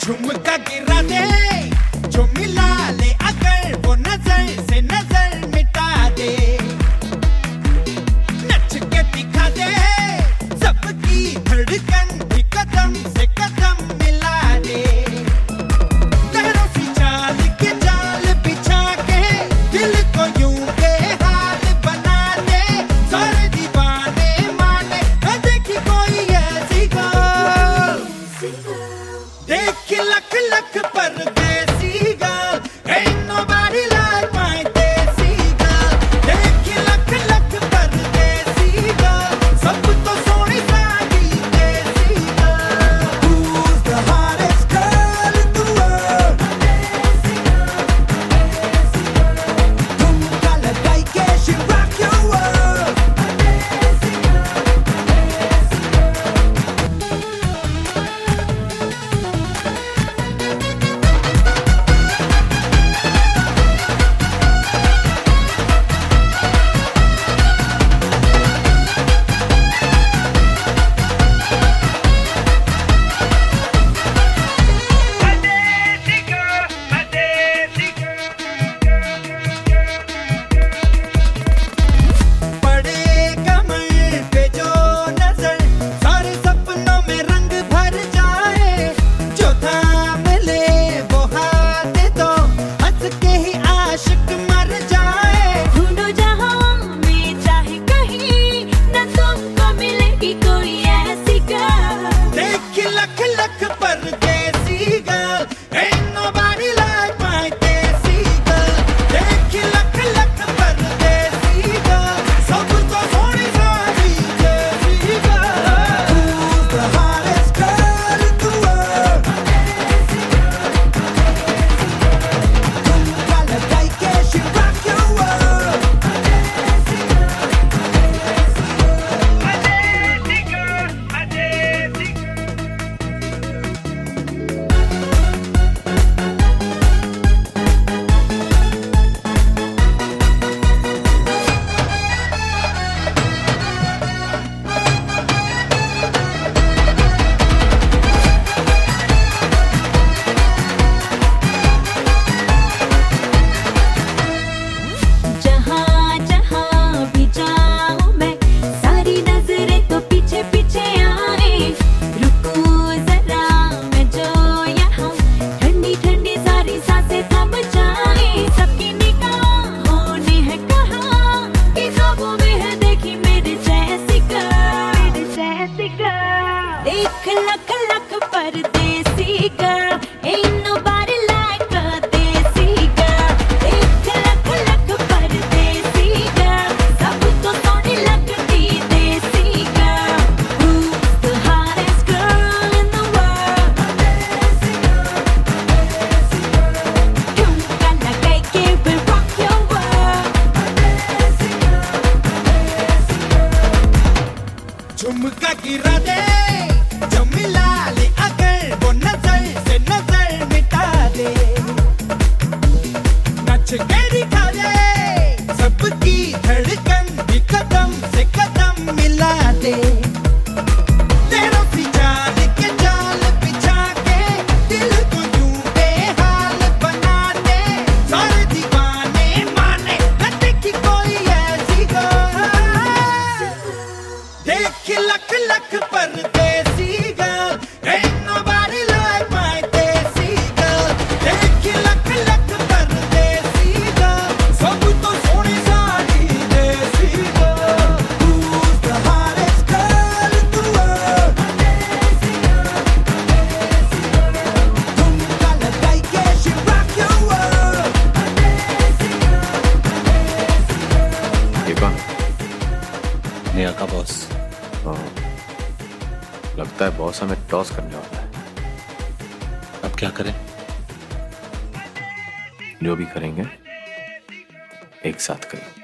झुमका गिरा दे जो मिला ले अगर वो नजर से नजर मिटा दे, नच के दिखा दे सबकी धड़कन भी कदम से कदम मिला दे। लहरों सी चाल के जाल बिछा के दिल को यूं बेहाल बना दे, सारे दीवाने माने न देखी कोई ऐसी गाल। देख लख लख परदेसी गाल, ain't nobody like my देसी गाल। देख लख लख परदेसी गाल, सब तो सोनी साड़ी देसी गाल। Who's the hottest girl in the world? ठुमका लगाई के she rock your world। देख लख लख परदेसी girl, ain't nobody like a देसी girl। देख लख लख परदेसी girl, सब तो सोनी लगती देसी girl। Who's the hottest girl in the world? ठुमका लगाई के we rock your world। झुमका गिरा दे जो मिला ले अगर वो नजर से नजर मिटा दे, नच के दिखा दे सबकी धड़कन भी कदम से कदम मिला दे। लहरों सी चाल के जाल बिछा के दिल को यूं बेहाल बना दे, सारे दीवाने माने न देखी कोई ऐसी गाल। देख लख लख परदेसी गाल, ain't nobody like my देसी गाल। देख लख लख परदेसी गाल, सब तो सोनी साड़ी देसी गाल। Who's the hottest girl in the world? ठुमका लगाई के she rock your world। ये कौन? नेहा का बॉस। लगता है बॉस हमें टॉस करने वाला है। अब क्या करें? जो भी करेंगे एक साथ करें।